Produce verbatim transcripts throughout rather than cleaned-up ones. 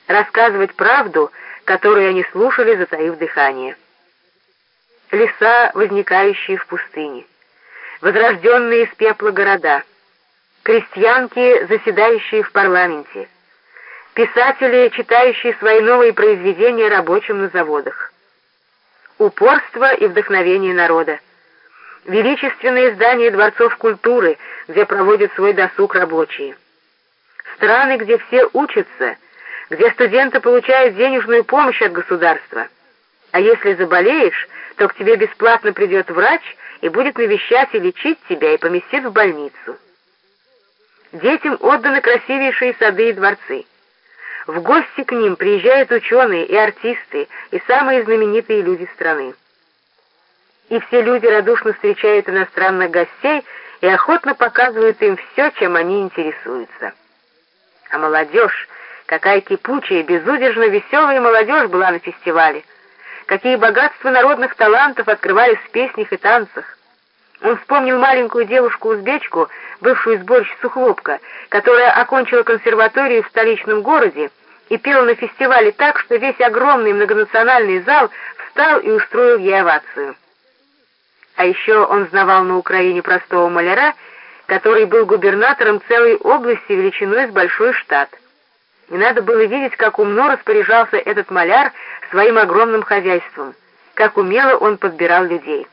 рассказывать правду, которую они слушали, затаив дыхание. Леса, возникающие в пустыне, возрожденные из пепла города, крестьянки, заседающие в парламенте, писатели, читающие свои новые произведения рабочим на заводах, упорство и вдохновение народа, величественные здания дворцов культуры, где проводят свой досуг рабочие, страны, где все учатся, где студенты получают денежную помощь от государства, а если заболеешь, то к тебе бесплатно придет врач и будет навещать и лечить тебя и поместит в больницу. Детям отданы красивейшие сады и дворцы. В гости к ним приезжают ученые и артисты, и самые знаменитые люди страны. И все люди радушно встречают иностранных гостей и охотно показывают им все, чем они интересуются. А молодежь, какая кипучая, безудержно веселая молодежь была на фестивале, какие богатства народных талантов открывались в песнях и танцах. Он вспомнил маленькую девушку-узбечку, бывшую сборщицу хлопка, которая окончила консерваторию в столичном городе и пела на фестивале так, что весь огромный многонациональный зал встал и устроил ей овацию. А еще он знавал на Украине простого маляра, который был губернатором целой области величиной с большой штат. И надо было видеть, как умно распоряжался этот маляр своим огромным хозяйством, как умело он подбирал людей.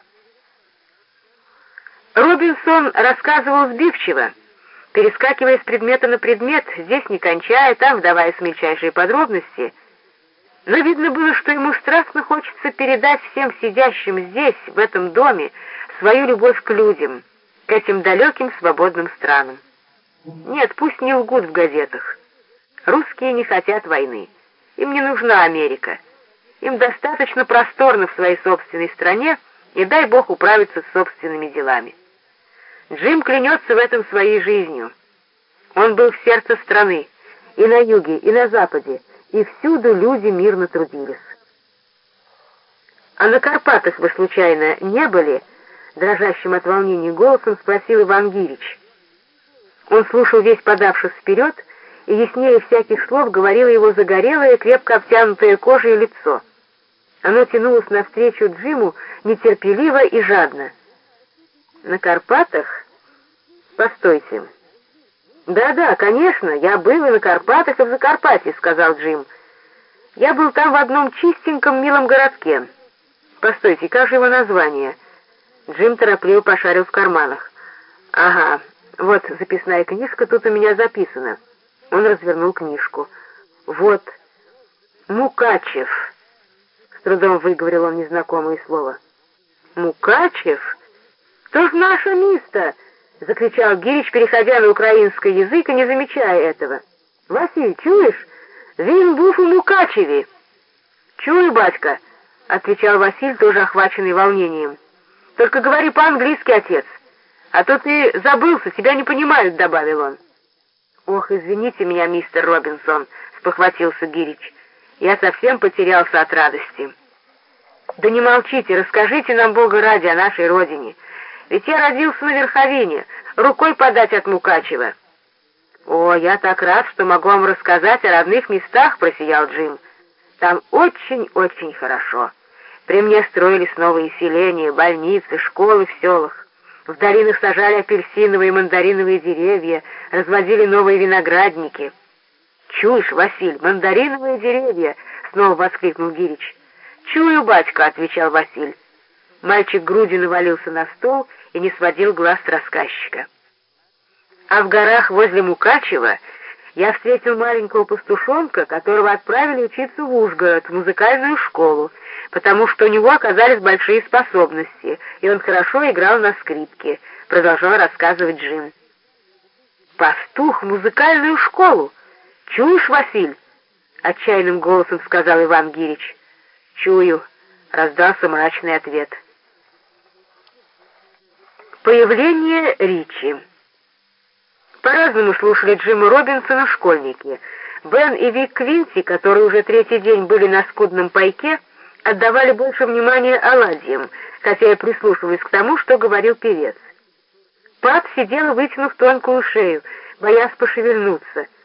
Робинсон рассказывал сбивчиво, перескакивая с предмета на предмет, здесь не кончая, там вдаваясь в мельчайшие подробности, но видно было, что ему страстно хочется передать всем сидящим здесь, в этом доме, свою любовь к людям, к этим далеким свободным странам. Нет, пусть не лгут в газетах. Русские не хотят войны. Им не нужна Америка. Им достаточно просторно в своей собственной стране, и дай Бог управиться с собственными делами. Джим клянется в этом своей жизнью. Он был в сердце страны, и на юге, и на западе, и всюду люди мирно трудились. «А на Карпатах вы, случайно, не были?» — дрожащим от волнения голосом спросил Иван Гирич. Он слушал весь подавшись вперед, и яснее всяких слов говорило его загорелое, крепко обтянутое кожей лицо. Оно тянулось навстречу Джиму нетерпеливо и жадно. «На Карпатах? Постойте». «Да-да, конечно, я был и на Карпатах, и в Закарпатье», — сказал Джим. «Я был там в одном чистеньком милом городке. Постойте, как же его название?» Джим торопливо пошарил в карманах. «Ага, вот записная книжка, тут у меня записано». Он развернул книжку. «Вот, Мукачев», — с трудом выговорил он незнакомое слово. «Мукачев? То ж наше место!» — закричал Гирич, переходя на украинский язык и не замечая этого. «Василь, чуешь? Він був у Мукачеве». «Чую, батька», — отвечал Василь, тоже охваченный волнением. «Только говори по-английски, отец, а то ты забылся, тебя не понимают», — добавил он. «Ох, извините меня, мистер Робинсон», — спохватился Гирич. «Я совсем потерялся от радости». «Да не молчите, расскажите нам, Бога ради, о нашей родине. Ведь я родился на Верховине, рукой подать от Мукачева». «О, я так рад, что могу вам рассказать о родных местах», — просиял Джим. «Там очень-очень хорошо. При мне строились новые селения, больницы, школы в селах. В долинах сажали апельсиновые и мандариновые деревья, разводили новые виноградники». «Чуешь, Василь, мандариновые деревья!» — снова воскликнул Гирич. «Чую, батька», — отвечал Василь. Мальчик грудью навалился на стол и не сводил глаз с рассказчика. «А в горах возле Мукачева я встретил маленького пастушонка, которого отправили учиться в Ужгород, в музыкальную школу, потому что у него оказались большие способности, и он хорошо играл на скрипке», — продолжал рассказывать Джим. «Пастух в музыкальную школу! Чуешь, Василь?» — отчаянным голосом сказал Иван Гирич. «Чую», — раздался мрачный ответ. Появление Ричи. По-разному слушали Джима Робинсона школьники. Бен и Вик Квинси, которые уже третий день были на скудном пайке, отдавали больше внимания оладьям, хотя и прислушивались к тому, что говорил певец. Пат сидела, вытянув тонкую шею, боясь пошевельнуться.